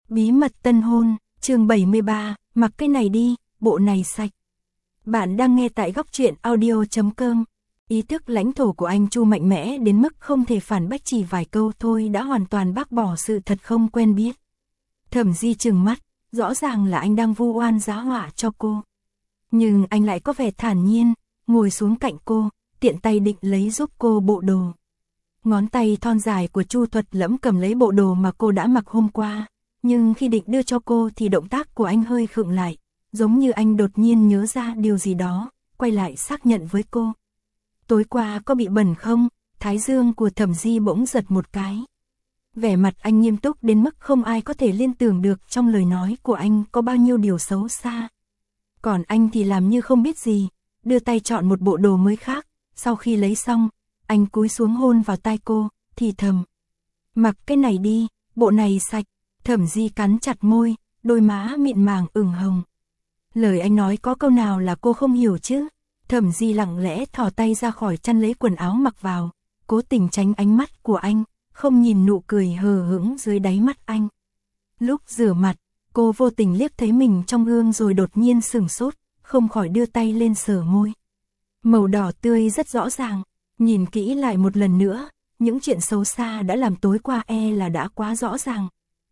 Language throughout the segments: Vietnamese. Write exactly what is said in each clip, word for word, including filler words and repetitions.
Bí mật tân hôn, chương bảy mươi ba, mặc cái này đi, bộ này sạch. Bạn đang nghe tại góc truyện audio chấm com. Ý thức lãnh thổ của anh Chu mạnh mẽ đến mức không thể phản bác, chỉ vài câu thôi đã hoàn toàn bác bỏ sự thật không quen biết. Thẩm Di trừng mắt, rõ ràng là anh đang vu oan giá họa cho cô. Nhưng anh lại có vẻ thản nhiên, ngồi xuống cạnh cô, tiện tay định lấy giúp cô bộ đồ. Ngón tay thon dài của Chu Thuật Lẫm cầm lấy bộ đồ mà cô đã mặc hôm qua, nhưng khi định đưa cho cô thì động tác của anh hơi khựng lại, giống như anh đột nhiên nhớ ra điều gì đó, quay lại xác nhận với cô. Tối qua có bị bẩn không? Thái dương của Thẩm Di bỗng giật một cái. Vẻ mặt anh nghiêm túc đến mức không ai có thể liên tưởng được trong lời nói của anh có bao nhiêu điều xấu xa. Còn anh thì làm như không biết gì, đưa tay chọn một bộ đồ mới khác, sau khi lấy xong, anh cúi xuống hôn vào tai cô, thì thầm. Mặc cái này đi, bộ này sạch. Thẩm Di cắn chặt môi, đôi má mịn màng ửng hồng. Lời anh nói có câu nào là cô không hiểu chứ? Thẩm Di lặng lẽ thò tay ra khỏi chăn lấy quần áo mặc vào, cố tình tránh ánh mắt của anh, không nhìn nụ cười hờ hững dưới đáy mắt anh. Lúc rửa mặt, cô vô tình liếc thấy mình trong gương rồi đột nhiên sửng sốt, không khỏi đưa tay lên sờ môi. Màu đỏ tươi rất rõ ràng, nhìn kỹ lại một lần nữa, những chuyện xấu xa đã làm tối qua e là đã quá rõ ràng.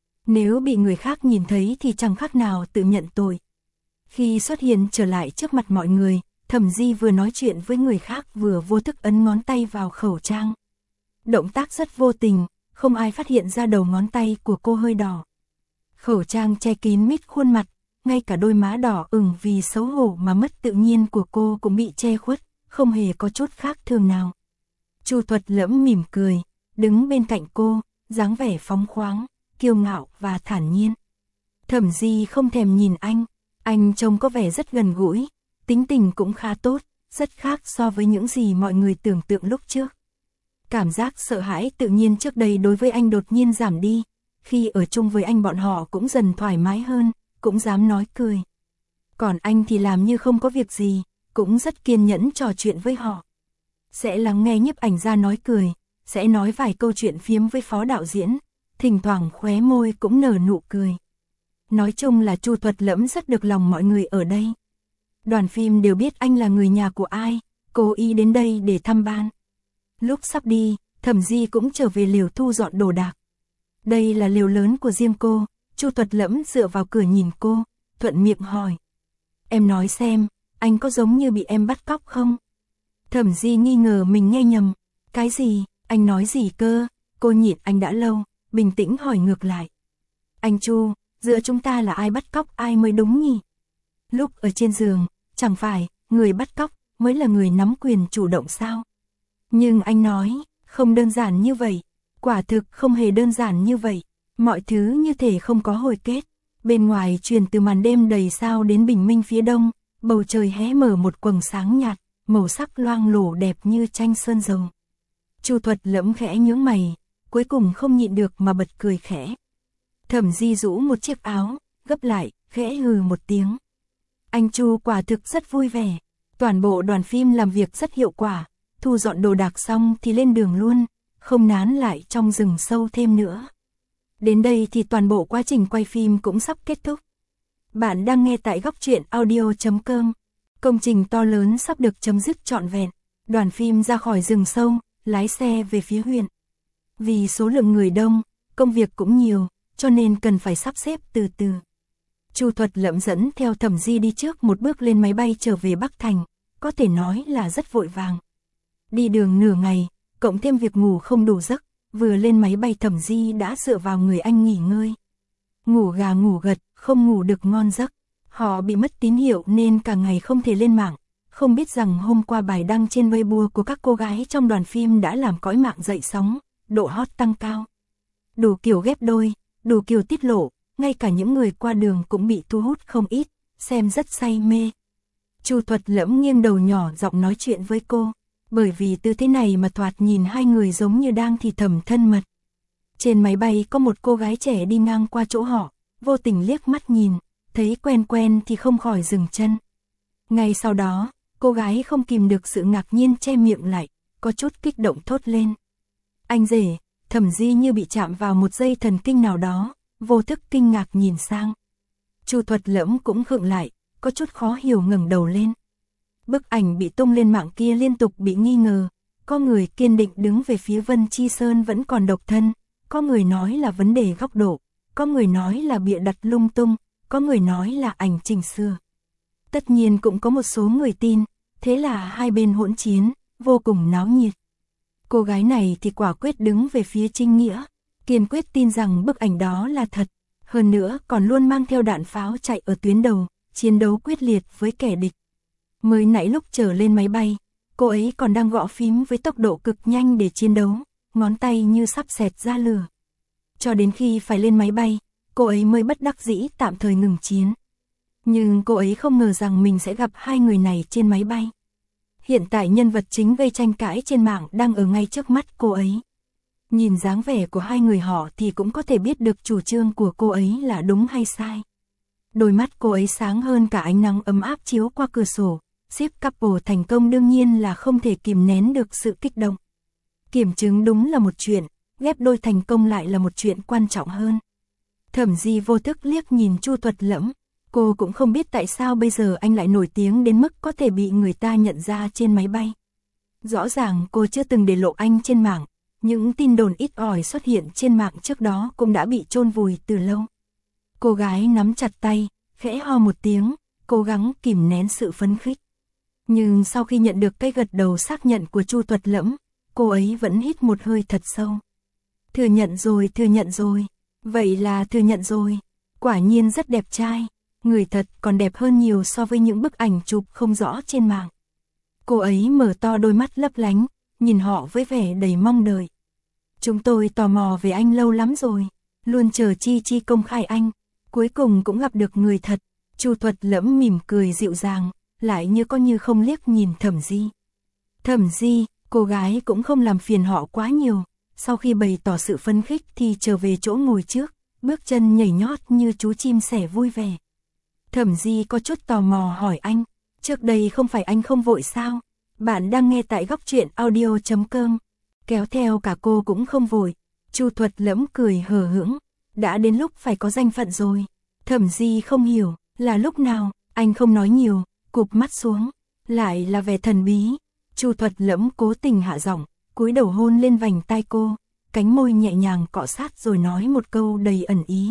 Nếu bị người khác nhìn thấy thì chẳng khác nào tự nhận tội. Khi xuất hiện trở lại trước mặt mọi người, Thẩm Di vừa nói chuyện với người khác vừa vô thức ấn ngón tay vào khẩu trang. Động tác rất vô tình, không ai phát hiện ra đầu ngón tay của cô hơi đỏ. Khẩu trang che kín mít khuôn mặt, ngay cả đôi má đỏ ửng vì xấu hổ mà mất tự nhiên của cô cũng bị che khuất, không hề có chút khác thường nào. Chu Thuật Lẫm mỉm cười, đứng bên cạnh cô, dáng vẻ phóng khoáng, kiêu ngạo và thản nhiên. Thẩm Di không thèm nhìn anh, anh trông có vẻ rất gần gũi, tính tình cũng khá tốt, rất khác so với những gì mọi người tưởng tượng lúc trước. Cảm giác sợ hãi tự nhiên trước đây đối với anh đột nhiên giảm đi, khi ở chung với anh bọn họ cũng dần thoải mái hơn, cũng dám nói cười. Còn anh thì làm như không có việc gì, cũng rất kiên nhẫn trò chuyện với họ. Sẽ lắng nghe nhiếp ảnh gia nói cười, sẽ nói vài câu chuyện phiếm với phó đạo diễn, thỉnh thoảng khóe môi cũng nở nụ cười. Nói chung là Chu Thuật Lẫm rất được lòng mọi người ở đây. Đoàn phim đều biết anh là người nhà của ai, cố ý đến đây để thăm ban. Lúc sắp đi, Thẩm Di cũng trở về lều thu dọn đồ đạc. Đây là lều lớn của riêng cô, Chu Thuật Lẫm dựa vào cửa nhìn cô, thuận miệng hỏi. Em nói xem, anh có giống như bị em bắt cóc không? Thẩm Di nghi ngờ mình nghe nhầm. Cái gì, anh nói gì cơ? Cô nhịn anh đã lâu, bình tĩnh hỏi ngược lại. Anh Chu, giữa chúng ta là ai bắt cóc ai mới đúng nhỉ? Lúc ở trên giường, chẳng phải người bắt cóc mới là người nắm quyền chủ động sao? Nhưng anh nói, không đơn giản như vậy. Quả thực không hề đơn giản như vậy. Mọi thứ như thể không có hồi kết. Bên ngoài truyền từ màn đêm đầy sao đến bình minh phía đông, bầu trời hé mở một quầng sáng nhạt, màu sắc loang lổ đẹp như tranh sơn dầu. Chu Thuật Lẫm khẽ nhướng mày, cuối cùng không nhịn được mà bật cười khẽ. Thẩm Di rũ một chiếc áo, gấp lại, khẽ hừ một tiếng. Anh Chu quả thực rất vui vẻ. Toàn bộ đoàn phim làm việc rất hiệu quả, thu dọn đồ đạc xong thì lên đường luôn, không nán lại trong rừng sâu thêm nữa. Đến đây thì toàn bộ quá trình quay phim cũng sắp kết thúc. Bạn đang nghe tại góc truyện audio chấm com. Công trình to lớn sắp được chấm dứt trọn vẹn. Đoàn phim ra khỏi rừng sâu, lái xe về phía huyện. Vì số lượng người đông, công việc cũng nhiều, cho nên cần phải sắp xếp từ từ. Chu Thuật Lẫm dẫn theo Thẩm Di đi trước một bước lên máy bay trở về Bắc Thành, có thể nói là rất vội vàng. Đi đường nửa ngày, cộng thêm việc ngủ không đủ giấc, vừa lên máy bay Thẩm Di đã dựa vào người anh nghỉ ngơi. Ngủ gà ngủ gật, không ngủ được ngon giấc. Họ bị mất tín hiệu nên cả ngày không thể lên mạng, không biết rằng hôm qua bài đăng trên Weibo của các cô gái trong đoàn phim đã làm cõi mạng dậy sóng, độ hot tăng cao. Đủ kiểu ghép đôi, đủ kiểu tiết lộ, ngay cả những người qua đường cũng bị thu hút không ít, xem rất say mê. Chu Thuật Lẫm nghiêng đầu nhỏ giọng nói chuyện với cô, bởi vì tư thế này mà thoạt nhìn hai người giống như đang thì thầm thân mật. Trên máy bay có một cô gái trẻ đi ngang qua chỗ họ, vô tình liếc mắt nhìn, thấy quen quen thì không khỏi dừng chân. Ngay sau đó, cô gái không kìm được sự ngạc nhiên che miệng lại, có chút kích động thốt lên. Anh rể, Thẩm Di như bị chạm vào một dây thần kinh nào đó, vô thức kinh ngạc nhìn sang. Chu Thuật Lẫm cũng khựng lại, có chút khó hiểu ngẩng đầu lên. Bức ảnh bị tung lên mạng kia liên tục bị nghi ngờ, có người kiên định đứng về phía Vân Chi Sơn vẫn còn độc thân, có người nói là vấn đề góc độ, có người nói là bịa đặt lung tung, có người nói là ảnh chỉnh sửa. Tất nhiên cũng có một số người tin, thế là hai bên hỗn chiến, vô cùng náo nhiệt. Cô gái này thì quả quyết đứng về phía chính nghĩa, kiên quyết tin rằng bức ảnh đó là thật, hơn nữa còn luôn mang theo đạn pháo chạy ở tuyến đầu, chiến đấu quyết liệt với kẻ địch. Mới nãy lúc trở lên máy bay, cô ấy còn đang gõ phím với tốc độ cực nhanh để chiến đấu, ngón tay như sắp xẹt ra lửa. Cho đến khi phải lên máy bay, cô ấy mới bất đắc dĩ tạm thời ngừng chiến. Nhưng cô ấy không ngờ rằng mình sẽ gặp hai người này trên máy bay. Hiện tại nhân vật chính gây tranh cãi trên mạng đang ở ngay trước mắt cô ấy. Nhìn dáng vẻ của hai người họ thì cũng có thể biết được chủ trương của cô ấy là đúng hay sai. Đôi mắt cô ấy sáng hơn cả ánh nắng ấm áp chiếu qua cửa sổ. Ship couple thành công đương nhiên là không thể kìm nén được sự kích động. Kiểm chứng đúng là một chuyện, ghép đôi thành công lại là một chuyện quan trọng hơn. Thẩm Di vô thức liếc nhìn Chu Thuật Lẫm, cô cũng không biết tại sao bây giờ anh lại nổi tiếng đến mức có thể bị người ta nhận ra trên máy bay. Rõ ràng cô chưa từng để lộ anh trên mạng, những tin đồn ít ỏi xuất hiện trên mạng trước đó cũng đã bị chôn vùi từ lâu. Cô gái nắm chặt tay, khẽ ho một tiếng, cố gắng kìm nén sự phấn khích. Nhưng sau khi nhận được cái gật đầu xác nhận của Chu Thuật Lẫm, cô ấy vẫn hít một hơi thật sâu. Thừa nhận rồi, thừa nhận rồi. Vậy là thừa nhận rồi. Quả nhiên rất đẹp trai. Người thật còn đẹp hơn nhiều so với những bức ảnh chụp không rõ trên mạng. Cô ấy mở to đôi mắt lấp lánh, nhìn họ với vẻ đầy mong đợi. Chúng tôi tò mò về anh lâu lắm rồi. Luôn chờ Chi Chi công khai anh. Cuối cùng cũng gặp được người thật. Chu Thuật Lẫm mỉm cười dịu dàng, lại như có như không liếc nhìn Thẩm Di. Thẩm Di, cô gái cũng không làm phiền họ quá nhiều, sau khi bày tỏ sự phấn khích thì trở về chỗ ngồi trước, bước chân nhảy nhót như chú chim sẻ vui vẻ. Thẩm Di có chút tò mò hỏi anh, trước đây không phải anh không vội sao? Bạn đang nghe tại góc truyện audio chấm com. Kéo theo cả cô cũng không vội. Chu Thuật Lẫm cười hờ hững, đã đến lúc phải có danh phận rồi. Thẩm Di không hiểu, là lúc nào? Anh không nói nhiều, cụp mắt xuống, lại là vẻ thần bí. Chu Thuật Lẫm cố tình hạ giọng, cúi đầu hôn lên vành tai cô, cánh môi nhẹ nhàng cọ sát rồi nói một câu đầy ẩn ý.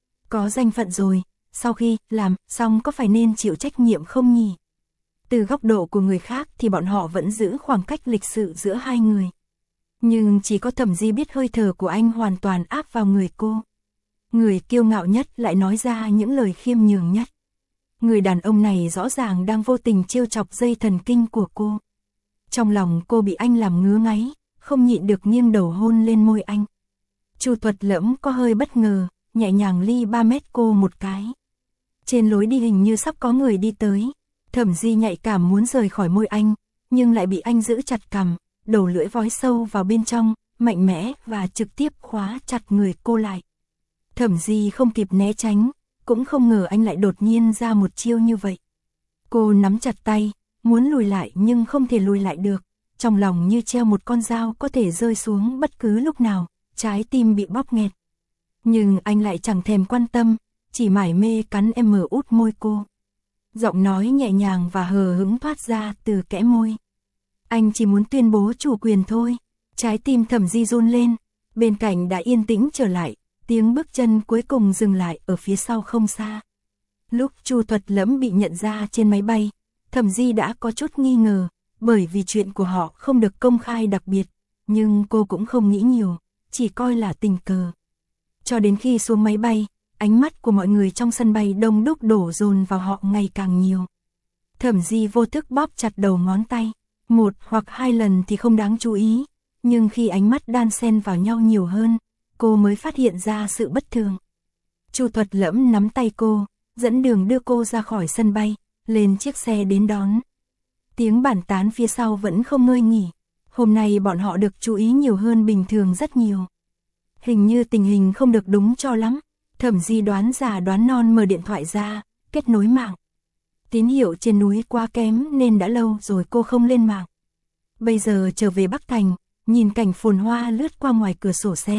Có danh phận rồi, sau khi làm xong có phải nên chịu trách nhiệm không nhỉ? Từ góc độ của người khác thì bọn họ vẫn giữ khoảng cách lịch sự giữa hai người. Nhưng chỉ có Thẩm Di biết hơi thở của anh hoàn toàn áp vào người cô. Người kiêu ngạo nhất lại nói ra những lời khiêm nhường nhất. Người đàn ông này rõ ràng đang vô tình trêu chọc dây thần kinh của cô. Trong lòng cô bị anh làm ngứa ngáy, không nhịn được nghiêng đầu hôn lên môi anh. Chu Thuật Lẫm có hơi bất ngờ, nhẹ nhàng ly ba mét cô một cái. Trên lối đi hình như sắp có người đi tới. Thẩm Di nhạy cảm muốn rời khỏi môi anh, nhưng lại bị anh giữ chặt cằm, đầu lưỡi vói sâu vào bên trong, mạnh mẽ và trực tiếp khóa chặt người cô lại. Thẩm Di không kịp né tránh, cũng không ngờ anh lại đột nhiên ra một chiêu như vậy. Cô nắm chặt tay, muốn lùi lại nhưng không thể lùi lại được, trong lòng như treo một con dao có thể rơi xuống bất cứ lúc nào, trái tim bị bóp nghẹt. Nhưng anh lại chẳng thèm quan tâm, chỉ mải mê cắn em mở út môi cô. Giọng nói nhẹ nhàng và hờ hững thoát ra từ kẽ môi. Anh chỉ muốn tuyên bố chủ quyền thôi. Trái tim Thẩm Di run lên, bên cạnh đã yên tĩnh trở lại, tiếng bước chân cuối cùng dừng lại ở phía sau không xa. Lúc Chu Thuật Lẫm bị nhận ra trên máy bay, Thẩm Di đã có chút nghi ngờ, bởi vì chuyện của họ không được công khai đặc biệt, nhưng cô cũng không nghĩ nhiều, chỉ coi là tình cờ. Cho đến khi xuống máy bay, ánh mắt của mọi người trong sân bay đông đúc đổ dồn vào họ ngày càng nhiều. Thẩm Di vô thức bóp chặt đầu ngón tay, một hoặc hai lần thì không đáng chú ý, nhưng khi ánh mắt đan xen vào nhau nhiều hơn, cô mới phát hiện ra sự bất thường. Chu Thuật Lẫm nắm tay cô, dẫn đường đưa cô ra khỏi sân bay, lên chiếc xe đến đón. Tiếng bàn tán phía sau vẫn không ngơi nghỉ, hôm nay bọn họ được chú ý nhiều hơn bình thường rất nhiều. Hình như tình hình không được đúng cho lắm. Thẩm Di đoán già đoán non mở điện thoại ra, kết nối mạng. Tín hiệu trên núi quá kém nên đã lâu rồi cô không lên mạng. Bây giờ trở về Bắc Thành, nhìn cảnh phồn hoa lướt qua ngoài cửa sổ xe,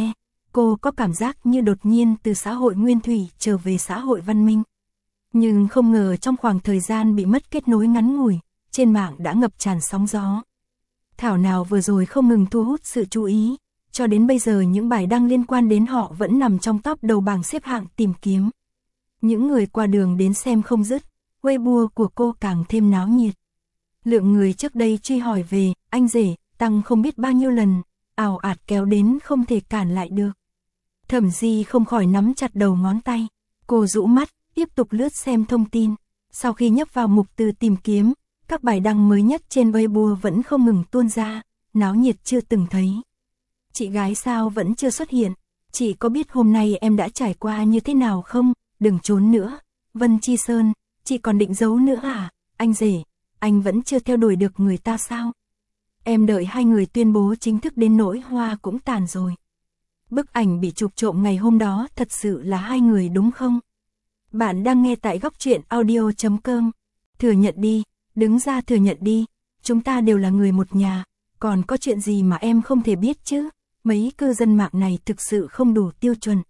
cô có cảm giác như đột nhiên từ xã hội nguyên thủy trở về xã hội văn minh. Nhưng không ngờ trong khoảng thời gian bị mất kết nối ngắn ngủi, trên mạng đã ngập tràn sóng gió. Thảo nào vừa rồi không ngừng thu hút sự chú ý, cho đến bây giờ những bài đăng liên quan đến họ vẫn nằm trong top đầu bảng xếp hạng tìm kiếm. Những người qua đường đến xem không dứt, Weibo của cô càng thêm náo nhiệt. Lượng người trước đây truy hỏi về, anh rể, tăng không biết bao nhiêu lần, ào ạt kéo đến không thể cản lại được. Thẩm Di không khỏi nắm chặt đầu ngón tay, cô rũ mắt, tiếp tục lướt xem thông tin. Sau khi nhấp vào mục từ tìm kiếm, các bài đăng mới nhất trên Weibo vẫn không ngừng tuôn ra, náo nhiệt chưa từng thấy. Chị gái sao vẫn chưa xuất hiện, chị có biết hôm nay em đã trải qua như thế nào không, đừng trốn nữa. Vân Chi Sơn, chị còn định giấu nữa à, anh rể, anh vẫn chưa theo đuổi được người ta sao? Em đợi hai người tuyên bố chính thức đến nỗi hoa cũng tàn rồi. Bức ảnh bị chụp trộm ngày hôm đó thật sự là hai người đúng không? Bạn đang nghe tại góc truyện audio chấm com. Thừa nhận đi, đứng ra thừa nhận đi, chúng ta đều là người một nhà, còn có chuyện gì mà em không thể biết chứ? Mấy cư dân mạng này thực sự không đủ tiêu chuẩn.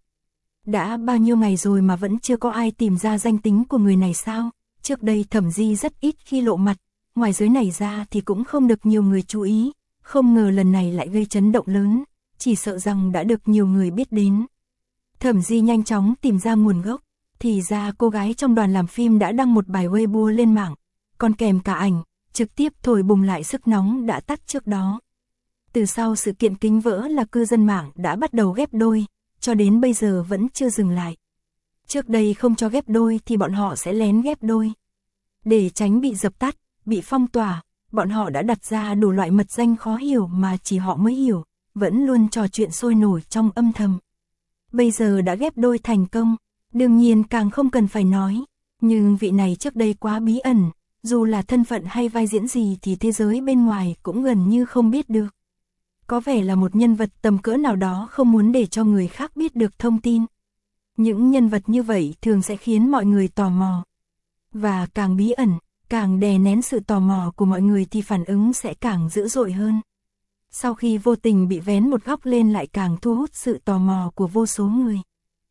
Đã bao nhiêu ngày rồi mà vẫn chưa có ai tìm ra danh tính của người này sao? Trước đây Thẩm Di rất ít khi lộ mặt, ngoài giới này ra thì cũng không được nhiều người chú ý, không ngờ lần này lại gây chấn động lớn, chỉ sợ rằng đã được nhiều người biết đến. Thẩm Di nhanh chóng tìm ra nguồn gốc, thì ra cô gái trong đoàn làm phim đã đăng một bài Weibo lên mạng, còn kèm cả ảnh, trực tiếp thổi bùng lại sức nóng đã tắt trước đó. Từ sau sự kiện kính vỡ là cư dân mạng đã bắt đầu ghép đôi, cho đến bây giờ vẫn chưa dừng lại. Trước đây không cho ghép đôi thì bọn họ sẽ lén ghép đôi. Để tránh bị dập tắt, bị phong tỏa, bọn họ đã đặt ra đủ loại mật danh khó hiểu mà chỉ họ mới hiểu, vẫn luôn trò chuyện sôi nổi trong âm thầm. Bây giờ đã ghép đôi thành công, đương nhiên càng không cần phải nói, nhưng vị này trước đây quá bí ẩn, dù là thân phận hay vai diễn gì thì thế giới bên ngoài cũng gần như không biết được. Có vẻ là một nhân vật tầm cỡ nào đó không muốn để cho người khác biết được thông tin. Những nhân vật như vậy thường sẽ khiến mọi người tò mò. Và càng bí ẩn, càng đè nén sự tò mò của mọi người thì phản ứng sẽ càng dữ dội hơn. Sau khi vô tình bị vén một góc lên lại càng thu hút sự tò mò của vô số người.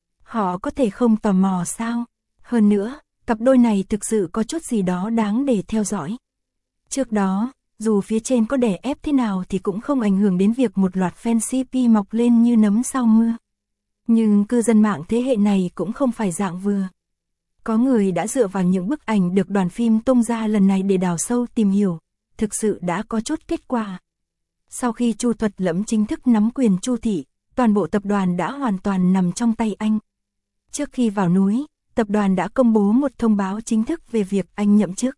Họ có thể không tò mò sao? Hơn nữa, cặp đôi này thực sự có chút gì đó đáng để theo dõi. Trước đó, dù phía trên có đè ép thế nào thì cũng không ảnh hưởng đến việc một loạt fan xê pê mọc lên như nấm sau mưa. Nhưng cư dân mạng thế hệ này cũng không phải dạng vừa. Có người đã dựa vào những bức ảnh được đoàn phim tung ra lần này để đào sâu tìm hiểu, thực sự đã có chút kết quả. Sau khi Chu Thuật Lẫm chính thức nắm quyền Chu thị, toàn bộ tập đoàn đã hoàn toàn nằm trong tay anh. Trước khi vào núi, tập đoàn đã công bố một thông báo chính thức về việc anh nhậm chức.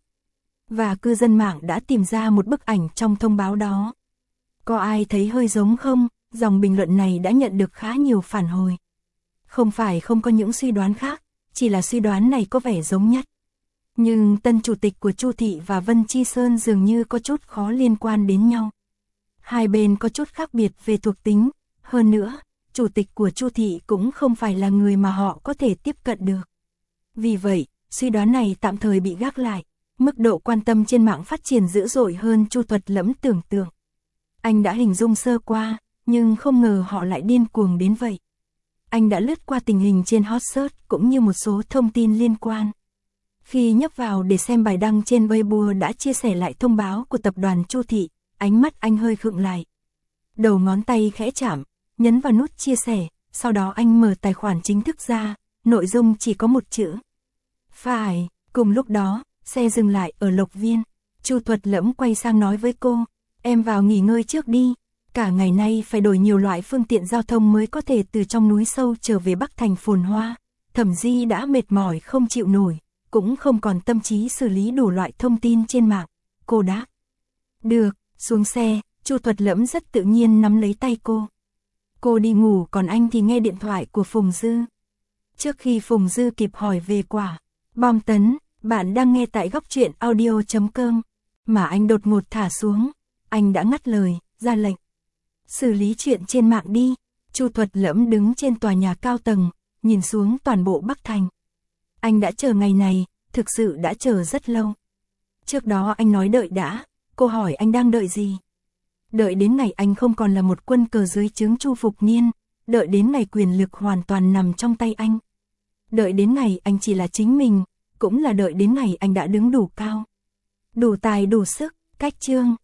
Và cư dân mạng đã tìm ra một bức ảnh trong thông báo đó. Có ai thấy hơi giống không? Dòng bình luận này đã nhận được khá nhiều phản hồi. Không phải không có những suy đoán khác, chỉ là suy đoán này có vẻ giống nhất. Nhưng tân chủ tịch của Chu thị và Vân Chi Sơn dường như có chút khó liên quan đến nhau. Hai bên có chút khác biệt về thuộc tính, hơn nữa, chủ tịch của Chu thị cũng không phải là người mà họ có thể tiếp cận được. Vì vậy, suy đoán này tạm thời bị gác lại. Mức độ quan tâm trên mạng phát triển dữ dội hơn Chu Thuật Lẫm tưởng tượng. Anh đã hình dung sơ qua, nhưng không ngờ họ lại điên cuồng đến vậy. Anh đã lướt qua tình hình trên hot search cũng như một số thông tin liên quan. Khi nhấp vào để xem bài đăng trên Weibo đã chia sẻ lại thông báo của tập đoàn Chu thị, ánh mắt anh hơi khựng lại. Đầu ngón tay khẽ chạm, nhấn vào nút chia sẻ, sau đó anh mở tài khoản chính thức ra, nội dung chỉ có một chữ. Phải, cùng lúc đó, xe dừng lại ở Lộc Viên. Chu Thuật Lẫm quay sang nói với cô, em vào nghỉ ngơi trước đi, cả ngày nay phải đổi nhiều loại phương tiện giao thông mới có thể từ trong núi sâu trở về Bắc Thành phồn hoa. Thẩm Di đã mệt mỏi không chịu nổi, cũng không còn tâm trí xử lý đủ loại thông tin trên mạng. Cô đáp, được, xuống xe. Chu Thuật Lẫm rất tự nhiên nắm lấy tay cô. Cô đi ngủ còn anh thì nghe điện thoại của Phùng Dư. Trước khi Phùng Dư kịp hỏi về quả bom tấn, bạn đang nghe tại góc truyện audio chấm com, mà anh đột ngột thả xuống, anh đã ngắt lời, ra lệnh. Xử lý chuyện trên mạng đi. Chu Thuật Lẫm đứng trên tòa nhà cao tầng, nhìn xuống toàn bộ Bắc Thành. Anh đã chờ ngày này, thực sự đã chờ rất lâu. Trước đó anh nói đợi đã, cô hỏi anh đang đợi gì? Đợi đến ngày anh không còn là một quân cờ dưới trướng Chu Phục Niên, đợi đến ngày quyền lực hoàn toàn nằm trong tay anh. Đợi đến ngày anh chỉ là chính mình, cũng là đợi đến ngày anh đã đứng đủ cao, đủ tài đủ sức. Cách chương